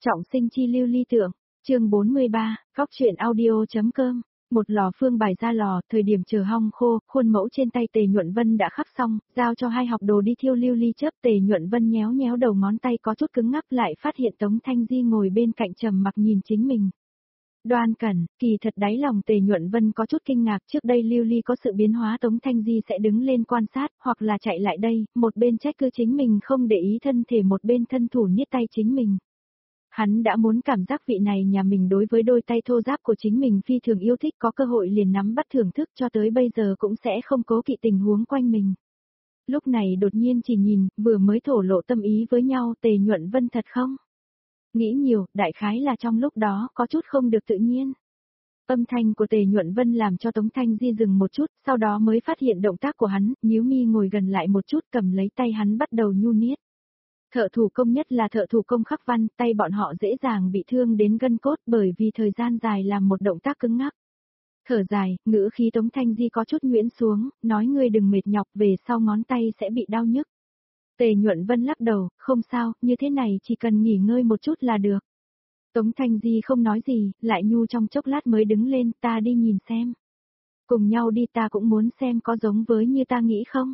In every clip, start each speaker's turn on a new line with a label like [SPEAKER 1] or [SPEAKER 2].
[SPEAKER 1] Trọng sinh chi lưu ly tượng, chương 43, góc truyện audio.com. Một lò phương bài ra lò, thời điểm chờ hong khô, khuôn mẫu trên tay Tề Nhuận Vân đã khắc xong, giao cho hai học đồ đi thiêu lưu ly chớp. Tề Nhuận Vân nhéo nhéo đầu ngón tay có chút cứng ngắc, lại phát hiện Tống Thanh Di ngồi bên cạnh trầm mặc nhìn chính mình. Đoan Cẩn, kỳ thật đáy lòng Tề Nhuận Vân có chút kinh ngạc, trước đây lưu ly có sự biến hóa Tống Thanh Di sẽ đứng lên quan sát, hoặc là chạy lại đây, một bên trách cứ chính mình không để ý thân thể, một bên thân thủ niết tay chính mình. Hắn đã muốn cảm giác vị này nhà mình đối với đôi tay thô ráp của chính mình phi thường yêu thích, có cơ hội liền nắm bắt thưởng thức, cho tới bây giờ cũng sẽ không cố kỵ tình huống quanh mình. Lúc này đột nhiên chỉ nhìn, vừa mới thổ lộ tâm ý với nhau, Tề Nhuận Vân thật không? Nghĩ nhiều, đại khái là trong lúc đó có chút không được tự nhiên. Âm thanh của Tề Nhuận Vân làm cho Tống Thanh Di dừng một chút, sau đó mới phát hiện động tác của hắn, nhíu mi ngồi gần lại một chút, cầm lấy tay hắn bắt đầu nhu niết. Thợ thủ công, nhất là thợ thủ công khắc văn, tay bọn họ dễ dàng bị thương đến gân cốt bởi vì thời gian dài làm một động tác cứng ngắc. Thở dài, ngữ khí Tống Thanh Di có chút nhuyễn xuống, nói ngươi đừng mệt nhọc, về sau ngón tay sẽ bị đau nhức. Tề Nhuận Vân lắc đầu, không sao, như thế này chỉ cần nghỉ ngơi một chút là được. Tống Thanh Di không nói gì, lại nhu trong chốc lát mới đứng lên, ta đi nhìn xem. Cùng nhau đi, ta cũng muốn xem có giống với như ta nghĩ không.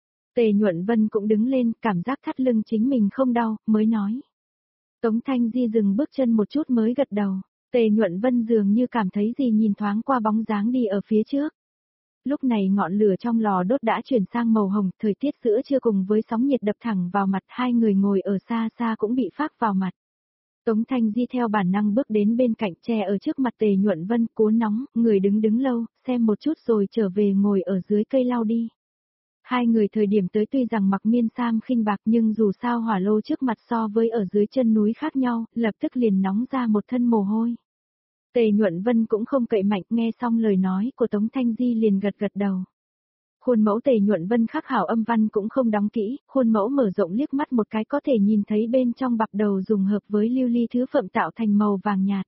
[SPEAKER 1] Tề Nhuận Vân cũng đứng lên, cảm giác thắt lưng chính mình không đau, mới nói. Tống Thanh Di dừng bước chân một chút mới gật đầu. Tề Nhuận Vân dường như cảm thấy gì, nhìn thoáng qua bóng dáng đi ở phía trước. Lúc này ngọn lửa trong lò đốt đã chuyển sang màu hồng, thời tiết giữa trưa cùng với sóng nhiệt đập thẳng vào mặt, hai người ngồi ở xa xa cũng bị phác vào mặt. Tống Thanh Di theo bản năng bước đến bên cạnh, che ở trước mặt Tề Nhuận Vân, cố nóng, người đứng lâu, xem một chút rồi trở về ngồi ở dưới cây lau đi. Hai người thời điểm tới tuy rằng mặc miên sam khinh bạc, nhưng dù sao hỏa lô trước mặt so với ở dưới chân núi khác nhau, lập tức liền nóng ra một thân mồ hôi. Tề Nhuận Vân cũng không cậy mạnh, nghe xong lời nói của Tống Thanh Di liền gật đầu. Khuôn mẫu Tề Nhuận Vân khắc hảo âm văn cũng không đóng kỹ, khuôn mẫu mở rộng liếc mắt một cái có thể nhìn thấy bên trong bạc đầu dùng hợp với lưu ly thứ phẩm tạo thành màu vàng nhạt.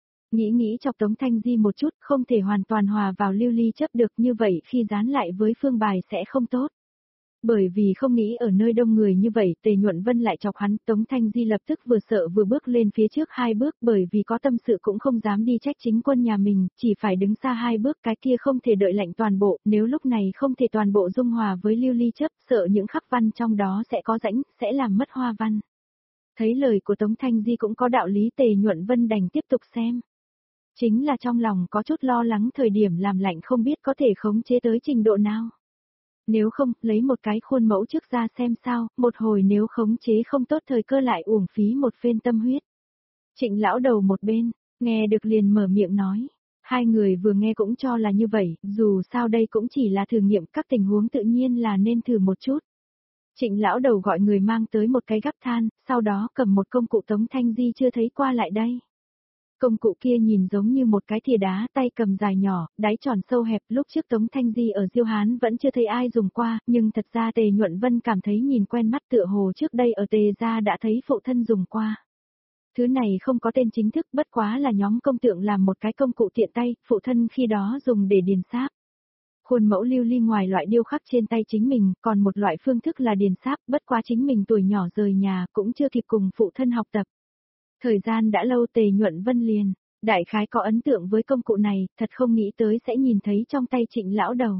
[SPEAKER 1] Nghĩ chọc Tống Thanh Di một chút, không thể hoàn toàn hòa vào lưu ly chấp được, như vậy khi dán lại với phương bài sẽ không tốt. Bởi vì không nghĩ ở nơi đông người như vậy, Tề Nhuận Vân lại chọc hắn, Tống Thanh Di lập tức vừa sợ vừa bước lên phía trước hai bước, bởi vì có tâm sự cũng không dám đi trách chính quân nhà mình, chỉ phải đứng xa hai bước, cái kia không thể đợi lạnh toàn bộ, nếu lúc này không thể toàn bộ dung hòa với lưu ly chấp, sợ những khắc văn trong đó sẽ có rãnh, sẽ làm mất hoa văn. Thấy lời của Tống Thanh Di cũng có đạo lý, Tề Nhuận Vân đành tiếp tục xem. Chính là trong lòng có chút lo lắng thời điểm làm lạnh không biết có thể khống chế tới trình độ nào. Nếu không, lấy một cái khuôn mẫu trước ra xem sao, một hồi nếu khống chế không tốt thời cơ lại uổng phí một phen tâm huyết. Trịnh lão đầu một bên, nghe được liền mở miệng nói. Hai người vừa nghe cũng cho là như vậy, dù sao đây cũng chỉ là thử nghiệm, các tình huống tự nhiên là nên thử một chút. Trịnh lão đầu gọi người mang tới một cái gắp than, sau đó cầm một công cụ Tống Thanh Di chưa thấy qua lại đây. Công cụ kia nhìn giống như một cái thìa đá, tay cầm dài nhỏ, đáy tròn sâu hẹp, lúc trước Tống Thanh Di ở Diêu Hán vẫn chưa thấy ai dùng qua, nhưng thật ra Tề Nhuận Vân cảm thấy nhìn quen mắt, tựa hồ trước đây ở Tề gia đã thấy phụ thân dùng qua. Thứ này không có tên chính thức, bất quá là nhóm công tượng làm một cái công cụ tiện tay, phụ thân khi đó dùng để điền sáp. Khuôn mẫu lưu ly ngoài loại điêu khắc trên tay chính mình, còn một loại phương thức là điền sáp, bất quá chính mình tuổi nhỏ rời nhà, cũng chưa kịp cùng phụ thân học tập. Thời gian đã lâu, Tề Nhuận Vân liền, đại khái có ấn tượng với công cụ này, thật không nghĩ tới sẽ nhìn thấy trong tay Trịnh lão đầu.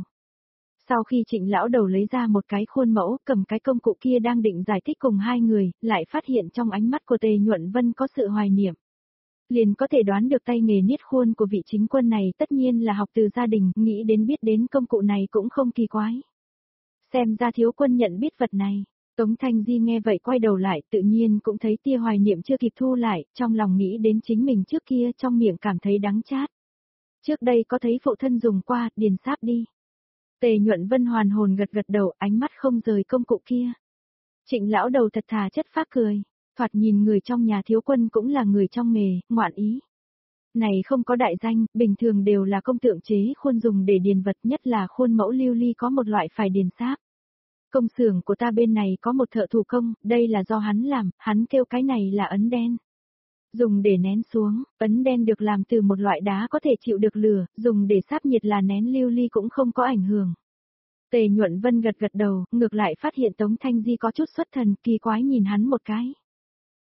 [SPEAKER 1] Sau khi Trịnh lão đầu lấy ra một cái khuôn mẫu, cầm cái công cụ kia đang định giải thích cùng hai người, lại phát hiện trong ánh mắt của Tề Nhuận Vân có sự hoài niệm. Liền có thể đoán được tay nghề niết khuôn của vị chính quân này tất nhiên là học từ gia đình, nghĩ đến biết đến công cụ này cũng không kỳ quái. Xem ra thiếu quân nhận biết vật này. Tống Thanh Di nghe vậy quay đầu lại, tự nhiên cũng thấy tia hoài niệm chưa kịp thu lại, trong lòng nghĩ đến chính mình trước kia, trong miệng cảm thấy đắng chát. Trước đây có thấy phụ thân dùng qua, điền sáp đi. Tề Nhuận Vân hoàn hồn gật đầu, ánh mắt không rời công cụ kia. Trịnh lão đầu thật thà chất phác cười, thoạt nhìn người trong nhà thiếu quân cũng là người trong nghề, ngoạn ý. Này không có đại danh, bình thường đều là công tượng chế khuôn dùng để điền vật, nhất là khuôn mẫu lưu ly có một loại phải điền sáp. Công xưởng của ta bên này có một thợ thủ công, đây là do hắn làm, hắn kêu cái này là ấn đen. Dùng để nén xuống, ấn đen được làm từ một loại đá có thể chịu được lửa, dùng để sáp nhiệt là nén lưu ly cũng không có ảnh hưởng. Tề Nhuận Vân gật đầu, ngược lại phát hiện Tống Thanh Di có chút xuất thần, kỳ quái nhìn hắn một cái.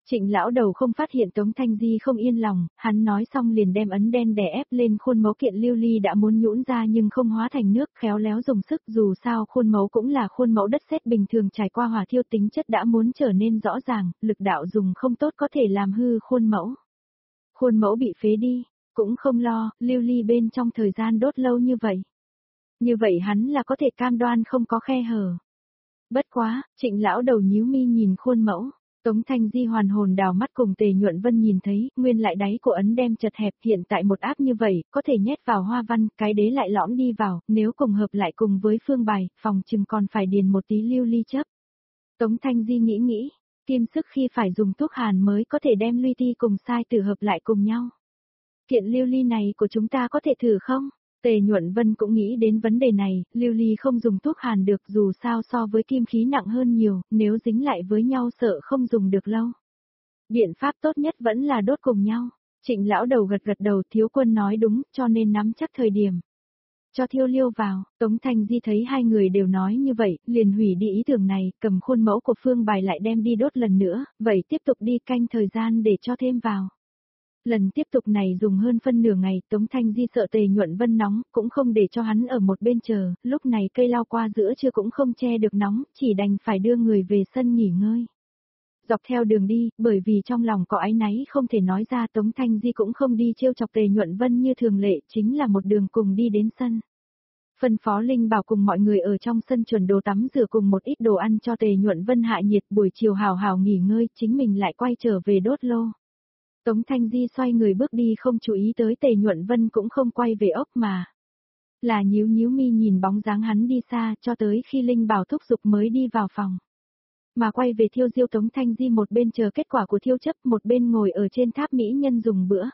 [SPEAKER 1] Trịnh lão đầu không phát hiện Tống Thanh Di không yên lòng, hắn nói xong liền đem ấn đen đè ép lên khuôn mẫu kiện lưu ly đã muốn nhũn ra nhưng không hóa thành nước, khéo léo dùng sức, dù sao khuôn mẫu cũng là khuôn mẫu đất sét bình thường trải qua hỏa thiêu, tính chất đã muốn trở nên rõ ràng, lực đạo dùng không tốt có thể làm hư khuôn mẫu. Khuôn mẫu bị phế đi, cũng không lo, lưu ly bên trong thời gian đốt lâu như vậy. Như vậy hắn là có thể cam đoan không có khe hở. Bất quá, Trịnh lão đầu nhíu mi nhìn khuôn mẫu. Tống Thanh Di hoàn hồn đào mắt cùng Tề Nhuận Vân nhìn thấy, nguyên lại đáy của ấn đem chật hẹp, hiện tại một áp như vậy, có thể nhét vào hoa văn, cái đế lại lõm đi vào, nếu cùng hợp lại cùng với phương bài, phòng chừng còn phải điền một tí lưu ly chấp. Tống Thanh Di nghĩ, kim sức khi phải dùng thuốc hàn mới có thể đem luy ti cùng sai tử hợp lại cùng nhau. Kiện lưu ly này của chúng ta có thể thử không? Tề Nhuận Vân cũng nghĩ đến vấn đề này, lưu ly không dùng thuốc hàn được dù sao so với kim khí nặng hơn nhiều, nếu dính lại với nhau sợ không dùng được lâu. Biện pháp tốt nhất vẫn là đốt cùng nhau. Trịnh lão đầu gật đầu, thiếu quân nói đúng, cho nên nắm chắc thời điểm. Cho thiêu liêu vào, Tống Thanh Di thấy hai người đều nói như vậy, liền hủy đi ý tưởng này, cầm khuôn mẫu của phương bài lại đem đi đốt lần nữa, vậy tiếp tục đi canh thời gian để cho thêm vào. Lần tiếp tục này dùng hơn phân nửa ngày, Tống Thanh Di sợ Tề Nhuận Vân nóng, cũng không để cho hắn ở một bên chờ, lúc này cây lao qua giữa trưa cũng không che được nóng, chỉ đành phải đưa người về sân nghỉ ngơi. Dọc theo đường đi, bởi vì trong lòng có áy náy không thể nói ra, Tống Thanh Di cũng không đi trêu chọc Tề Nhuận Vân như thường lệ, chính là một đường cùng đi đến sân. Phân phó Linh Bảo cùng mọi người ở trong sân chuẩn đồ tắm rửa cùng một ít đồ ăn cho Tề Nhuận Vân hạ nhiệt, buổi chiều hào hào nghỉ ngơi, chính mình lại quay trở về đốt lô. Tống Thanh Di xoay người bước đi không chú ý tới Tề Nhuận Vân cũng không quay về ốc mà. Là nhíu mi nhìn bóng dáng hắn đi xa cho tới khi Linh Bảo thúc giục mới đi vào phòng. Mà quay về thiêu diêu Tống Thanh Di một bên chờ kết quả của thiêu chấp, một bên ngồi ở trên tháp mỹ nhân dùng bữa.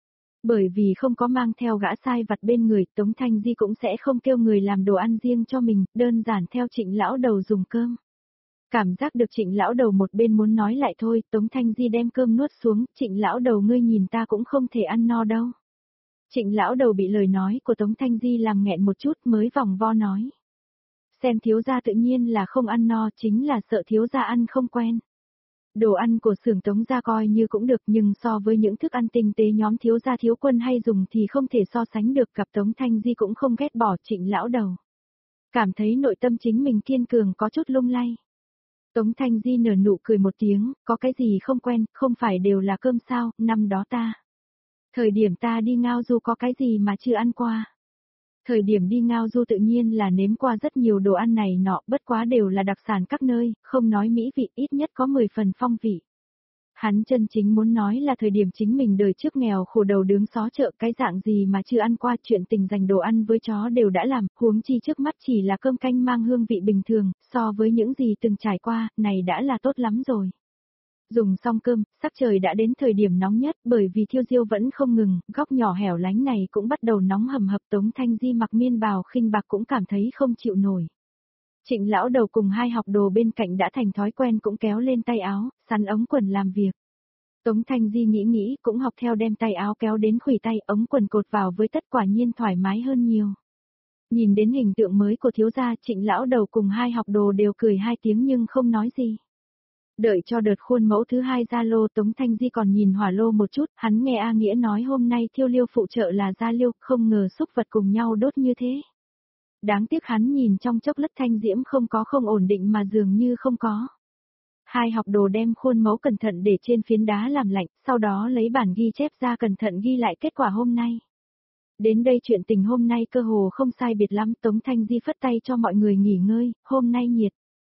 [SPEAKER 1] Bởi vì không có mang theo gã sai vặt bên người, Tống Thanh Di cũng sẽ không kêu người làm đồ ăn riêng cho mình, đơn giản theo Trịnh lão đầu dùng cơm. Cảm giác được Trịnh lão đầu một bên muốn nói lại thôi, Tống Thanh Di đem cơm nuốt xuống, Trịnh lão đầu ngươi nhìn ta cũng không thể ăn no đâu. Trịnh lão đầu bị lời nói của Tống Thanh Di làm nghẹn một chút mới vòng vo nói. Xem thiếu gia tự nhiên là không ăn no, chính là sợ thiếu gia ăn không quen. Đồ ăn của xưởng Tống gia coi như cũng được nhưng so với những thức ăn tinh tế nhóm thiếu gia thiếu quân hay dùng thì không thể so sánh được, cặp Tống Thanh Di cũng không ghét bỏ Trịnh lão đầu. Cảm thấy nội tâm chính mình kiên cường có chút lung lay. Tống Thanh Di nở nụ cười một tiếng, có cái gì không quen, không phải đều là cơm sao, năm đó ta. Thời điểm ta đi Ngao Du có cái gì mà chưa ăn qua. Thời điểm đi Ngao Du tự nhiên là nếm qua rất nhiều đồ ăn này nọ, bất quá đều là đặc sản các nơi, không nói mỹ vị ít nhất có 10 phần phong vị. Hắn chân chính muốn nói là thời điểm chính mình đời trước nghèo khổ đầu đứng xó chợ cái dạng gì mà chưa ăn qua, chuyện tình dành đồ ăn với chó đều đã làm, huống chi trước mắt chỉ là cơm canh mang hương vị bình thường, so với những gì từng trải qua, này đã là tốt lắm rồi. Dùng xong cơm, sắc trời đã đến thời điểm nóng nhất, bởi vì thiêu diêu vẫn không ngừng, góc nhỏ hẻo lánh này cũng bắt đầu nóng hầm hập. Tống Thanh Di mặc miên bào khinh bạc cũng cảm thấy không chịu nổi. Trịnh lão đầu cùng hai học đồ bên cạnh đã thành thói quen cũng kéo lên tay áo, sắn ống quần làm việc. Tống Thanh Di nghĩ cũng học theo đem tay áo kéo đến khuỷu tay, ống quần cột vào với tất quả nhiên thoải mái hơn nhiều. Nhìn đến hình tượng mới của thiếu gia, Trịnh lão đầu cùng hai học đồ đều cười hai tiếng nhưng không nói gì. Đợi cho đợt khuôn mẫu thứ hai ra lô, Tống Thanh Di còn nhìn hỏa lô một chút, hắn nghe A Nghĩa nói hôm nay thiêu liêu phụ trợ là gia liêu, không ngờ xúc vật cùng nhau đốt như thế. Đáng tiếc hắn nhìn trong chốc lát thanh diễm không ổn định mà dường như không có. Hai học đồ đem khuôn mẫu cẩn thận để trên phiến đá làm lạnh, sau đó lấy bản ghi chép ra cẩn thận ghi lại kết quả hôm nay. Đến đây chuyện tình hôm nay cơ hồ không sai biệt lắm, Tống Thanh Di phất tay cho mọi người nghỉ ngơi, hôm nay nhiệt.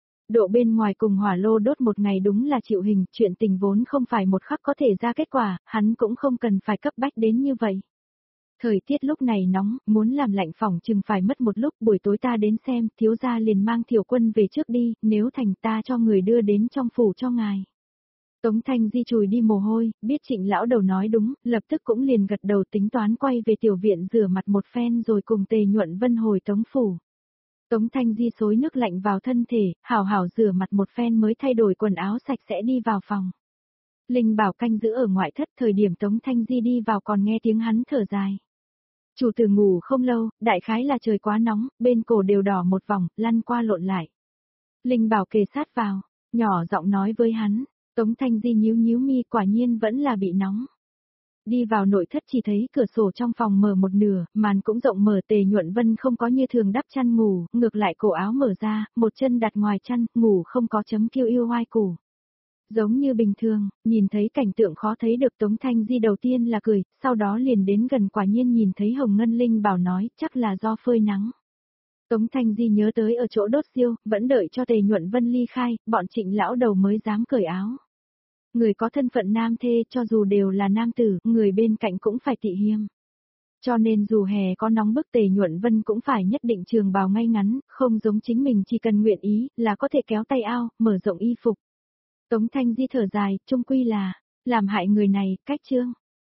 [SPEAKER 1] Độ bên ngoài cùng hỏa lô đốt một ngày đúng là chịu hình, chuyện tình vốn không phải một khắc có thể ra kết quả, hắn cũng không cần phải cấp bách đến như vậy. Thời tiết lúc này nóng, muốn làm lạnh phòng chừng phải mất một lúc, buổi tối ta đến xem, thiếu gia liền mang Thiểu Quân về trước đi, nếu thành ta cho người đưa đến trong phủ cho ngài. Tống Thanh Di chùi đi mồ hôi, biết Trịnh lão đầu nói đúng, lập tức cũng liền gật đầu tính toán quay về tiểu viện rửa mặt một phen rồi cùng Tề Nhuận Vân hồi Tống phủ. Tống Thanh Di xối nước lạnh vào thân thể, hảo hảo rửa mặt một phen mới thay đổi quần áo sạch sẽ đi vào phòng. Linh Bảo canh giữ ở ngoại thất, thời điểm Tống Thanh Di đi vào còn nghe tiếng hắn thở dài. Chủ tử ngủ không lâu, đại khái là trời quá nóng, bên cổ đều đỏ một vòng, lăn qua lộn lại. Linh Bảo kề sát vào, nhỏ giọng nói với hắn, Tống Thanh Di nhíu nhíu mi, quả nhiên vẫn là bị nóng. Đi vào nội thất chỉ thấy cửa sổ trong phòng mở một nửa, màn cũng rộng mở. Tề Nhuận Vân không có như thường đắp chăn ngủ, ngược lại cổ áo mở ra, một chân đặt ngoài chăn, ngủ không có chấm kêu yêu oai củ. Giống như bình thường, nhìn thấy cảnh tượng khó thấy được Tống Thanh Di đầu tiên là cười, sau đó liền đến gần, quả nhiên nhìn thấy Hồng Ngân Linh bảo nói, chắc là do phơi nắng. Tống Thanh Di nhớ tới ở chỗ đốt diêu, vẫn đợi cho Tề Nhuận Vân ly khai, bọn Trịnh lão đầu mới dám cởi áo. Người có thân phận nam thê, cho dù đều là nam tử, người bên cạnh cũng phải tị hiềm. Cho nên dù hè có nóng bức, Tề Nhuận Vân cũng phải nhất định trường bào ngay ngắn, không giống chính mình chỉ cần nguyện ý, là có thể kéo tay áo, mở rộng y phục. Tống Thanh Di thở dài, chung quy là, làm hại người này, cách chương.